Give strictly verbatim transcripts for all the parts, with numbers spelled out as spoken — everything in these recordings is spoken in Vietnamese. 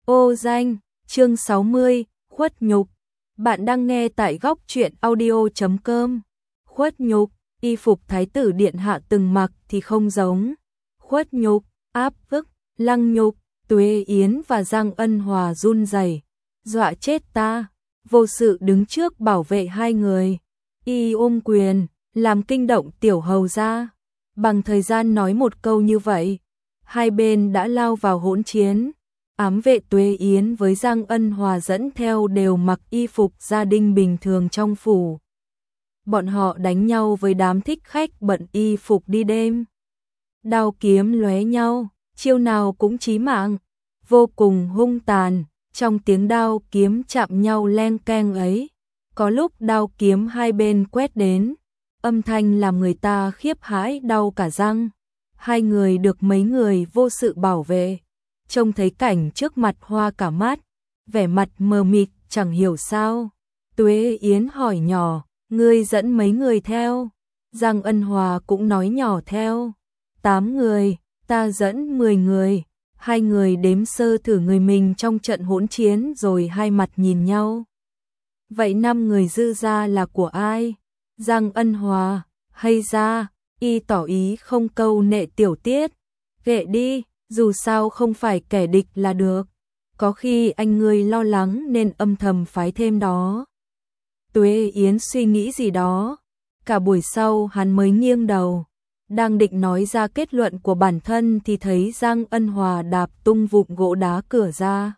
Ô danh, chương sáu mươi, khuất nhục. Bạn đang nghe tại góc truyện audio chấm com. Khuất nhục, y phục thái tử điện hạ từng mặc thì không giống. Khuất nhục, áp bức, lăng nhục, Tuế Yến và Giang Ân Hòa run rẩy, dọa chết ta. Vô sự đứng trước bảo vệ hai người, y ôm quyền, làm kinh động tiểu hầu gia. Bằng thời gian nói một câu như vậy, hai bên đã lao vào hỗn chiến. Ám vệ Tuế Yến với Giang Ân Hòa dẫn theo đều mặc y phục gia đình bình thường trong phủ. Bọn họ đánh nhau với đám thích khách bận y phục đi đêm. Đao kiếm lóe nhau, chiêu nào cũng chí mạng, vô cùng hung tàn. Trong tiếng đao kiếm chạm nhau len keng ấy, có lúc đao kiếm hai bên quét đến, âm thanh làm người ta khiếp hãi đau cả răng. Hai người được mấy người vô sự bảo vệ, trông thấy cảnh trước mặt hoa cả mắt, vẻ mặt mờ mịt chẳng hiểu sao. Tuế Yến hỏi nhỏ, ngươi dẫn mấy người theo? Giang Ân Hòa cũng nói nhỏ theo. Tám người, ta dẫn mười người. Hai người đếm sơ thử người mình trong trận hỗn chiến rồi hai mặt nhìn nhau. Vậy năm người dư ra là của ai? Giang Ân Hòa, hay ra, y tỏ ý không câu nệ tiểu tiết. Kệ đi, dù sao không phải kẻ địch là được. Có khi anh ngươi lo lắng nên âm thầm phái thêm đó. Tuế Yến suy nghĩ gì đó. Cả buổi sau hắn mới nghiêng đầu. Đang định nói ra kết luận của bản thân thì thấy Giang Ân Hòa đạp tung vụn gỗ đá cửa ra.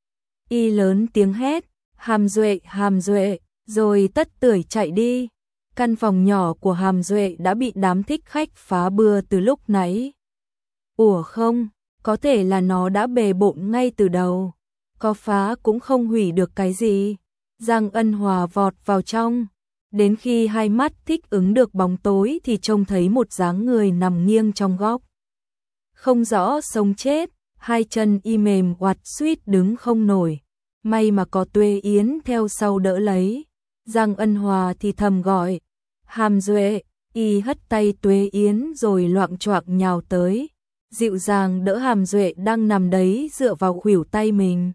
Y lớn tiếng hét, Hàm Duệ, Hàm Duệ, rồi tất tưởi chạy đi. Căn phòng nhỏ của Hàm Duệ đã bị đám thích khách phá bừa từ lúc nãy. Ủa không, có thể là nó đã bề bộn ngay từ đầu. Có phá cũng không hủy được cái gì. Giang Ân Hòa vọt vào trong. Đến khi hai mắt thích ứng được bóng tối thì trông thấy một dáng người nằm nghiêng trong góc. Không rõ sống chết, hai chân y mềm oặt suýt đứng không nổi. May mà có Tuế Yến theo sau đỡ lấy. Giang Ân Hòa thì thầm gọi, Hàm Duệ, y hất tay Tuế Yến rồi loạng choạng nhào tới. Dịu dàng đỡ Hàm Duệ đang nằm đấy dựa vào khuỷu tay mình.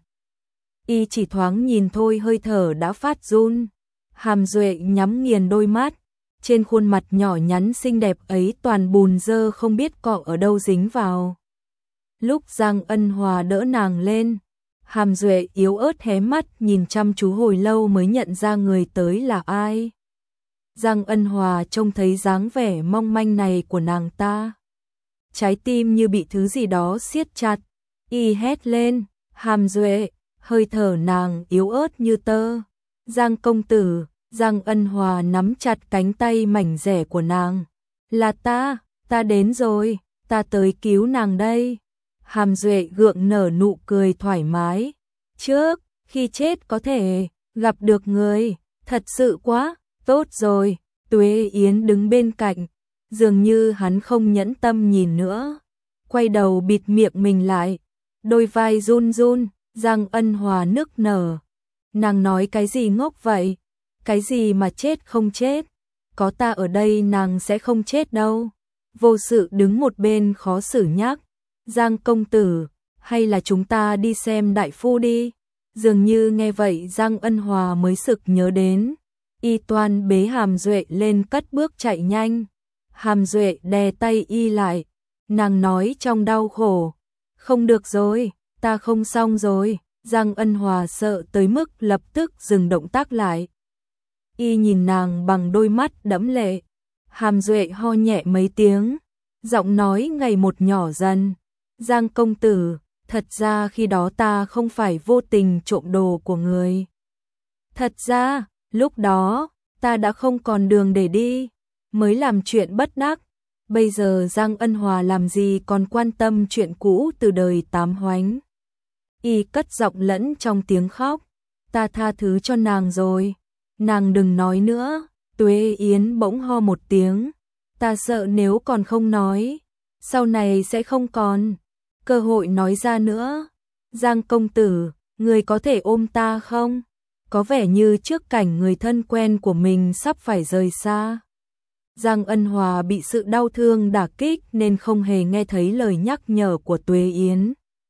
Y chỉ thoáng nhìn thôi hơi thở đã phát run. Hàm Duệ nhắm nghiền đôi mắt, trên khuôn mặt nhỏ nhắn xinh đẹp ấy toàn bùn dơ không biết cọ ở đâu dính vào. Lúc Giang Ân Hòa đỡ nàng lên, Hàm Duệ yếu ớt hé mắt nhìn chăm chú hồi lâu mới nhận ra người tới là ai. Giang Ân Hòa trông thấy dáng vẻ mong manh này của nàng ta. Trái tim như bị thứ gì đó siết chặt, y hét lên, Hàm Duệ, hơi thở nàng yếu ớt như tơ. Giang công tử, Giang Ân Hòa nắm chặt cánh tay mảnh rẻ của nàng. Là ta, ta đến rồi, ta tới cứu nàng đây. Hàm Duệ gượng nở nụ cười thoải mái. Trước, khi chết có thể gặp được người, thật sự quá, tốt rồi. Tuế Yến đứng bên cạnh, dường như hắn không nhẫn tâm nhìn nữa. Quay đầu bịt miệng mình lại, đôi vai run run, Giang Ân Hòa nức nở. Nàng nói cái gì ngốc vậy? Cái gì mà chết không chết? Có ta ở đây nàng sẽ không chết đâu. Vô sự đứng một bên khó xử nhắc. Giang công tử, hay là chúng ta đi xem đại phu đi? Dường như nghe vậy Giang Ân Hòa mới sực nhớ đến. Y toan bế Hàm Duệ lên cất bước chạy nhanh. Hàm Duệ đè tay y lại. Nàng nói trong đau khổ. Không được rồi, ta không xong rồi. Giang Ân Hòa sợ tới mức lập tức dừng động tác lại. Y nhìn nàng bằng đôi mắt đẫm lệ. Hàm Duệ ho nhẹ mấy tiếng, giọng nói ngày một nhỏ dần. Giang công tử, thật ra khi đó ta không phải vô tình trộm đồ của người. Thật ra, lúc đó, ta đã không còn đường để đi, mới làm chuyện bất đắc. Bây giờ Giang Ân Hòa làm gì còn quan tâm chuyện cũ từ đời tám hoánh. Y cất giọng lẫn trong tiếng khóc. Ta tha thứ cho nàng rồi. Nàng đừng nói nữa. Tuế Yến bỗng ho một tiếng. Ta sợ nếu còn không nói, sau này sẽ không còn cơ hội nói ra nữa. Giang công tử, người có thể ôm ta không? Có vẻ như trước cảnh người thân quen của mình sắp phải rời xa. Giang Ân Hòa bị sự đau thương đả kích nên không hề nghe thấy lời nhắc nhở của Tuế Yến.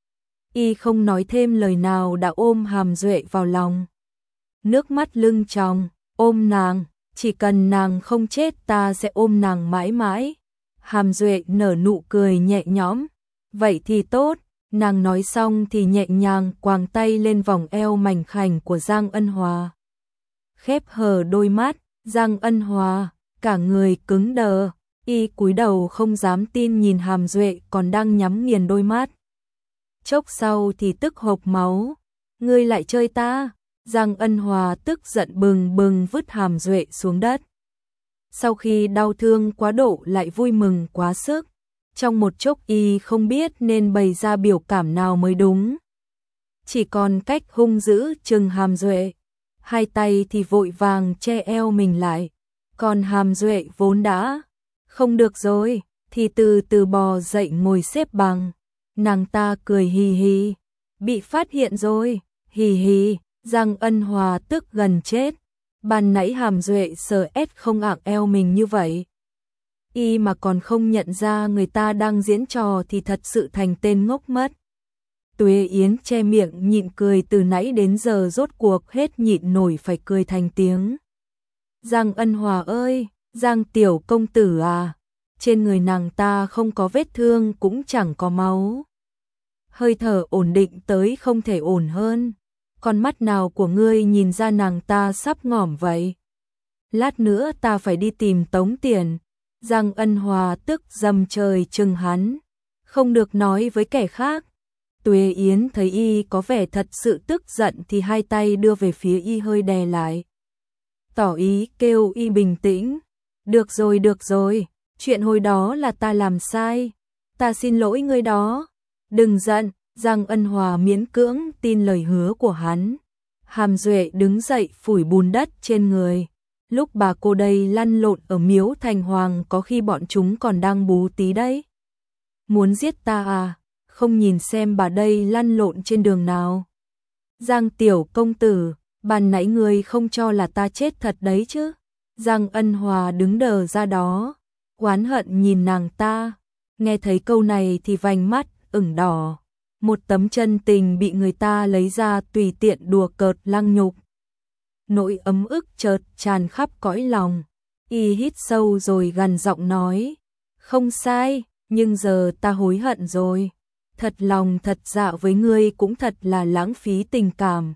Y không nói thêm lời nào đã ôm Hàm Duệ vào lòng. Nước mắt lưng tròng, ôm nàng, chỉ cần nàng không chết ta sẽ ôm nàng mãi mãi. Hàm Duệ nở nụ cười nhẹ nhõm, vậy thì tốt. Nàng nói xong thì nhẹ nhàng quàng tay lên vòng eo mảnh khảnh của Giang Ân Hòa. Khép hờ đôi mắt, Giang Ân Hòa, cả người cứng đờ, y cúi đầu không dám tin nhìn Hàm Duệ còn đang nhắm nghiền đôi mắt. Chốc sau thì tức hộc máu, ngươi lại chơi ta. Giang Ân Hòa tức giận bừng bừng vứt Hàm Duệ xuống đất. Sau khi đau thương quá độ lại vui mừng quá sức. Trong một chốc y không biết nên bày ra biểu cảm nào mới đúng. Chỉ còn cách hung dữ trừng Hàm Duệ. Hai tay thì vội vàng che eo mình lại. Còn Hàm Duệ vốn đã không được rồi, thì từ từ bò dậy ngồi xếp bằng. Nàng ta cười hì hì. Bị phát hiện rồi, hì hì. Giang Ân Hòa tức gần chết. Ban nãy Hàm Duệ sờ ét không ạng eo mình như vậy. Y mà còn không nhận ra người ta đang diễn trò thì thật sự thành tên ngốc mất. Tuế Yến che miệng nhịn cười từ nãy đến giờ rốt cuộc hết nhịn nổi phải cười thành tiếng. Giang Ân Hòa ơi, Giang tiểu công tử à, trên người nàng ta không có vết thương cũng chẳng có máu. Hơi thở ổn định tới không thể ổn hơn. Con mắt nào của ngươi nhìn ra nàng ta sắp ngỏm vậy? Lát nữa ta phải đi tìm Tống Tiền. Giang Ân Hòa tức dầm trời trừng hắn. Không được nói với kẻ khác. Tuế Yến thấy y có vẻ thật sự tức giận thì hai tay đưa về phía y hơi đè lại. Tỏ ý kêu y bình tĩnh. Được rồi được rồi, chuyện hồi đó là ta làm sai. Ta xin lỗi ngươi đó. Đừng giận. Giang Ân Hòa miễn cưỡng tin lời hứa của hắn. Hàm Duệ đứng dậy phủi bùn đất trên người. Lúc bà cô đây lăn lộn ở miếu thành hoàng có khi bọn chúng còn đang bú tí đấy. Muốn giết ta à? Không nhìn xem bà đây lăn lộn trên đường nào. Giang tiểu công tử, ban nãy người không cho là ta chết thật đấy chứ. Giang Ân Hòa đứng đờ ra đó, oán hận nhìn nàng ta. Nghe thấy câu này thì vành mắt ửng đỏ. Một tấm chân tình bị người ta lấy ra tùy tiện đùa cợt lăng nhục. Nỗi ấm ức chợt tràn khắp cõi lòng. Y hít sâu rồi gằn giọng nói. Không sai, nhưng giờ ta hối hận rồi. Thật lòng thật dạ với ngươi cũng thật là lãng phí tình cảm.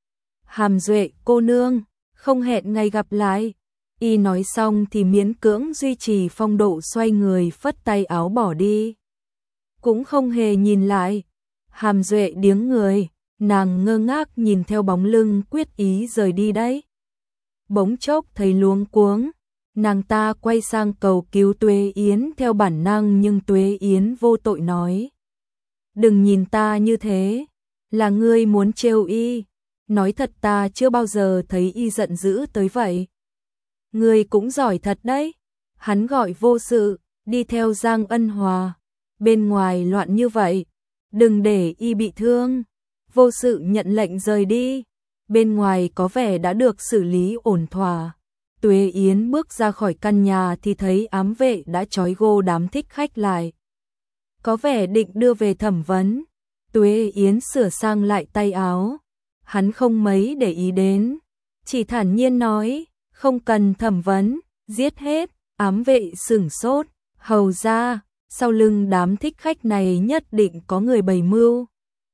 Hàm Duệ cô nương, không hẹn ngày gặp lại. Y nói xong thì miễn cưỡng duy trì phong độ xoay người phất tay áo bỏ đi. Cũng không hề nhìn lại. Hàm Duệ điếng người, nàng ngơ ngác nhìn theo bóng lưng quyết ý rời đi đấy. Bỗng chốc thấy luống cuống, nàng ta quay sang cầu cứu Tuế Yến theo bản năng nhưng Tuế Yến vô tội nói. Đừng nhìn ta như thế, là ngươi muốn trêu y, nói thật ta chưa bao giờ thấy y giận dữ tới vậy. Ngươi cũng giỏi thật đấy, hắn gọi vô sự, đi theo Giang Ân Hòa, bên ngoài loạn như vậy. Đừng để y bị thương. Vô sự nhận lệnh rời đi. Bên ngoài có vẻ đã được xử lý ổn thỏa. Tuế Yến bước ra khỏi căn nhà thì thấy ám vệ đã trói gô đám thích khách lại. Có vẻ định đưa về thẩm vấn. Tuế Yến sửa sang lại tay áo. Hắn không mấy để ý đến. Chỉ thản nhiên nói, không cần thẩm vấn, giết hết. Ám vệ sửng sốt, hầu ra. Sau lưng đám thích khách này nhất định có người bày mưu.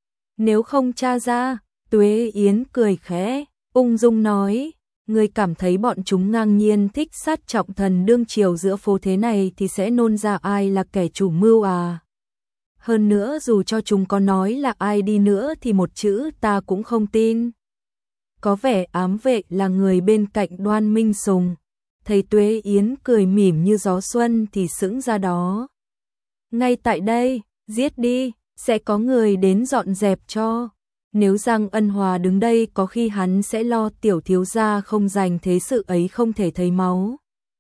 Nếu không tra ra, Tuế Yến cười khẽ, ung dung nói, người cảm thấy bọn chúng ngang nhiên thích sát trọng thần đương triều giữa phố thế này thì sẽ nôn ra ai là kẻ chủ mưu à. Hơn nữa dù cho chúng có nói là ai đi nữa thì một chữ ta cũng không tin. Có vẻ ám vệ là người bên cạnh Đoan Minh Sùng. Thấy Tuế Yến cười mỉm như gió xuân thì sững ra đó. Ngay tại đây, giết đi, sẽ có người đến dọn dẹp cho. Nếu Giang Ân Hòa đứng đây có khi hắn sẽ lo tiểu thiếu gia không dành thế sự ấy không thể thấy máu.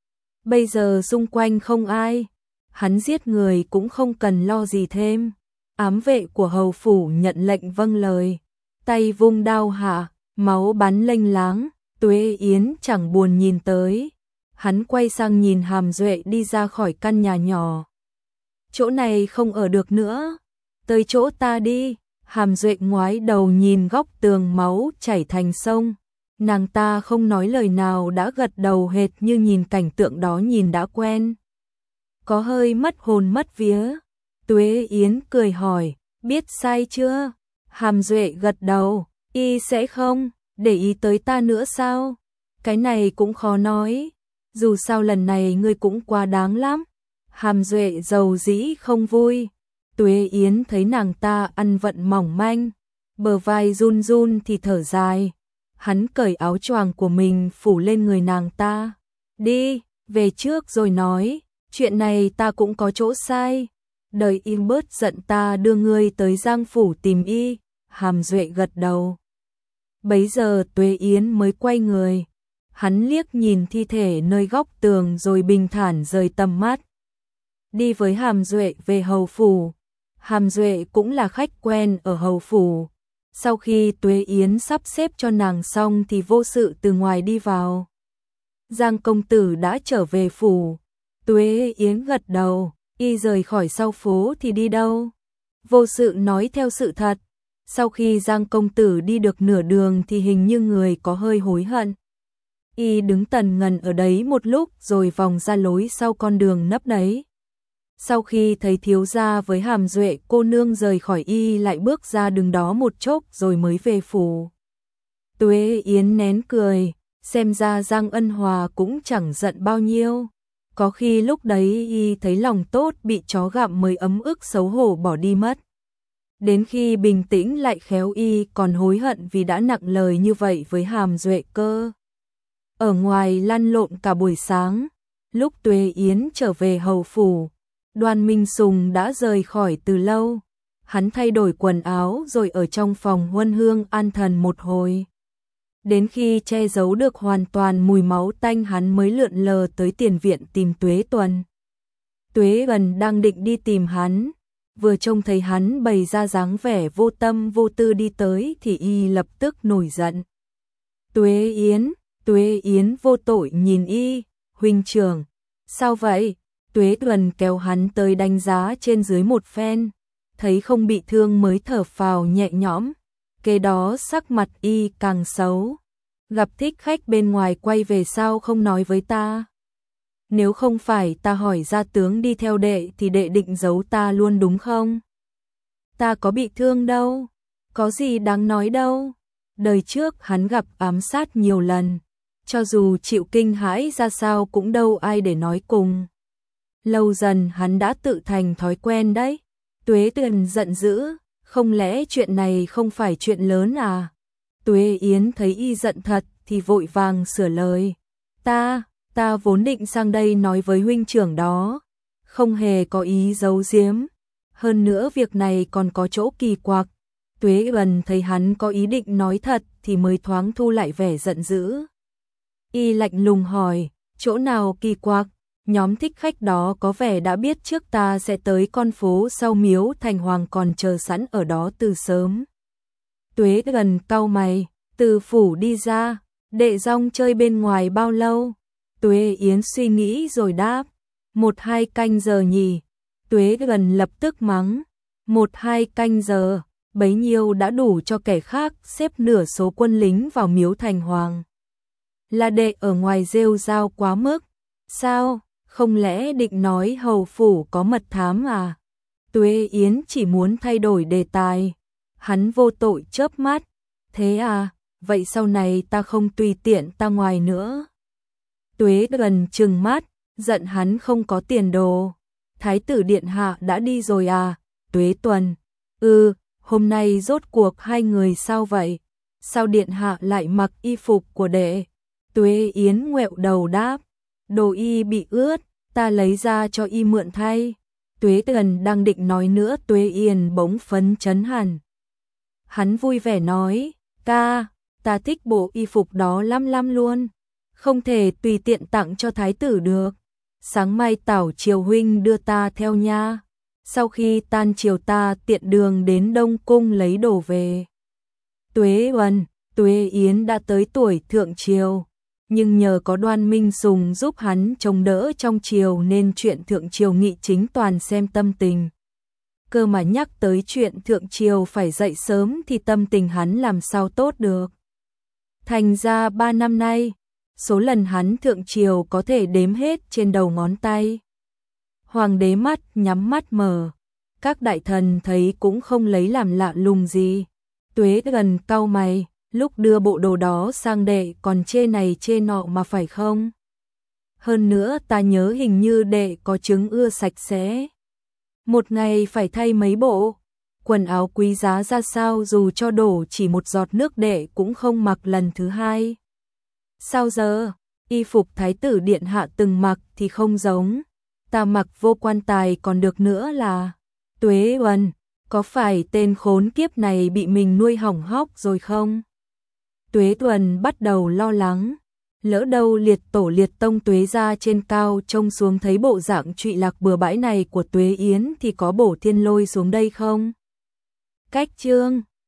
Bây giờ xung quanh không ai, hắn giết người cũng không cần lo gì thêm. Ám vệ của hầu phủ nhận lệnh vâng lời, tay vung đao hạ, máu bắn lênh láng, Tuế Yến chẳng buồn nhìn tới. Hắn quay sang nhìn Hàm Duệ đi ra khỏi căn nhà nhỏ. Chỗ này không ở được nữa, tới chỗ ta đi. Hàm Duệ ngoái đầu nhìn góc tường máu chảy thành sông. Nàng ta không nói lời nào đã gật đầu hệt như nhìn cảnh tượng đó nhìn đã quen. Có hơi mất hồn mất vía. Tuế Yến cười hỏi, biết sai chưa? Hàm Duệ gật đầu, y sẽ không để ý tới ta nữa sao? Cái này cũng khó nói, dù sao lần này ngươi cũng quá đáng lắm. Hàm Duệ dầu dĩ không vui. Tuế Yến thấy nàng ta ăn vận mỏng manh, bờ vai run run thì thở dài. Hắn cởi áo choàng của mình phủ lên người nàng ta. Đi, về trước rồi nói, chuyện này ta cũng có chỗ sai. Đợi im bớt giận ta đưa ngươi tới Giang Phủ tìm y. Hàm Duệ gật đầu. Bấy giờ Tuế Yến mới quay người. Hắn liếc nhìn thi thể nơi góc tường rồi bình thản rời tầm mắt. Đi với Hàm Duệ về Hầu Phủ. Hàm Duệ cũng là khách quen ở Hầu Phủ. Sau khi Tuế Yến sắp xếp cho nàng xong thì vô sự từ ngoài đi vào. Giang công tử đã trở về phủ. Tuế Yến gật đầu, y rời khỏi sau phố thì đi đâu? Vô sự nói theo sự thật. Sau khi Giang công tử đi được nửa đường thì hình như người có hơi hối hận. Y đứng tần ngần ở đấy một lúc rồi vòng ra lối sau con đường nấp đấy. Sau khi thấy thiếu gia với Hàm Duệ cô nương rời khỏi y lại bước ra đường đó một chốc rồi mới về phủ. Tuế Yến nén cười, xem ra Giang Ân Hòa cũng chẳng giận bao nhiêu. Có khi lúc đấy y thấy lòng tốt bị chó gặm mới ấm ức xấu hổ bỏ đi mất. Đến khi bình tĩnh lại khéo y còn hối hận vì đã nặng lời như vậy với Hàm Duệ cơ. Ở ngoài lăn lộn cả buổi sáng, lúc Tuế Yến trở về Hầu Phủ, Đoan Minh Sùng đã rời khỏi từ lâu. Hắn thay đổi quần áo rồi ở trong phòng huân hương an thần một hồi. Đến khi che giấu được hoàn toàn mùi máu tanh hắn mới lượn lờ tới tiền viện tìm Tuế Tuần. Tuế Tuần đang định đi tìm hắn, vừa trông thấy hắn bày ra dáng vẻ vô tâm vô tư đi tới thì y lập tức nổi giận. Tuế Yến, Tuế Yến vô tội nhìn y, huynh trưởng, sao vậy? Tuế Tuần kéo hắn tới đánh giá trên dưới một phen, thấy không bị thương mới thở phào nhẹ nhõm. Kế đó sắc mặt y càng xấu. Gặp thích khách bên ngoài quay về sao không nói với ta? Nếu không phải ta hỏi gia tướng đi theo đệ thì đệ định giấu ta luôn đúng không? Ta có bị thương đâu, có gì đáng nói đâu. Đời trước hắn gặp ám sát nhiều lần, cho dù chịu kinh hãi ra sao cũng đâu ai để nói cùng. Lâu dần hắn đã tự thành thói quen đấy. Tuế Tuần giận dữ, không lẽ chuyện này không phải chuyện lớn à? Tuế Yến thấy y giận thật thì vội vàng sửa lời. Ta, ta vốn định sang đây nói với huynh trưởng đó, không hề có ý giấu giếm. Hơn nữa việc này còn có chỗ kỳ quặc. Tuế Tuần thấy hắn có ý định nói thật thì mới thoáng thu lại vẻ giận dữ. Y lạnh lùng hỏi, chỗ nào kỳ quặc? Nhóm thích khách đó có vẻ đã biết trước ta sẽ tới con phố sau miếu Thành Hoàng còn chờ sẵn ở đó từ sớm. Tuế Tuần cau mày, từ phủ đi ra, đệ dong chơi bên ngoài bao lâu? Tuế Yến suy nghĩ rồi đáp, một hai canh giờ nhỉ? Tuế Tuần lập tức mắng, một hai canh giờ, bấy nhiêu đã đủ cho kẻ khác xếp nửa số quân lính vào miếu Thành Hoàng. Là đệ ở ngoài rêu rao quá mức, sao? Không lẽ định nói Hầu Phủ có mật thám à? Tuế Yến chỉ muốn thay đổi đề tài. Hắn vô tội chớp mắt. Thế à, vậy sau này ta không tùy tiện ta ngoài nữa. Tuế Tuần trừng mắt, giận hắn không có tiền đồ. Thái tử điện hạ đã đi rồi à? Tuế Tuần, ừ, hôm nay rốt cuộc hai người sao vậy? Sao điện hạ lại mặc y phục của đệ? Tuế Yến ngoẹo đầu đáp, đồ y bị ướt, ta lấy ra cho y mượn thay. Tuế Tuần đang định nói nữa Tuế Yến bỗng phấn chấn hẳn. Hắn vui vẻ nói, ca, ta thích bộ y phục đó lắm lắm luôn, không thể tùy tiện tặng cho thái tử được. Sáng mai tảo triều huynh đưa ta theo nha. Sau khi tan triều ta tiện đường đến Đông Cung lấy đồ về. Tuế Tuần, Tuế Yến đã tới tuổi thượng triều, nhưng nhờ có Đoan Minh Sùng giúp hắn chống đỡ trong triều nên chuyện thượng triều nghị chính toàn xem tâm tình. cơ mà nhắc tới chuyện thượng triều phải dậy sớm thì tâm tình hắn làm sao tốt được. Thành ra ba năm nay, số lần hắn thượng triều có thể đếm hết trên đầu ngón tay. Hoàng đế mắt nhắm mắt mở, các đại thần thấy cũng không lấy làm lạ lùng gì. Tuế gần cau mày, lúc đưa bộ đồ đó sang đệ còn chê này chê nọ mà phải không? Hơn nữa ta nhớ hình như đệ có chứng ưa sạch sẽ. Một ngày phải thay mấy bộ, quần áo quý giá ra sao dù cho đổ chỉ một giọt nước đệ cũng không mặc lần thứ hai. Sao giờ, y phục thái tử điện hạ từng mặc thì không giống, ta mặc vô quan tài còn được nữa là. Tuế Uẩn, có phải tên khốn kiếp này bị mình nuôi hỏng hóc rồi không? Tuế Tuần bắt đầu lo lắng, lỡ đâu liệt tổ liệt tông Tuế gia trên cao trông xuống thấy bộ dạng trụy lạc bừa bãi này của Tuế Yến thì có bổ thiên lôi xuống đây không? Cách chương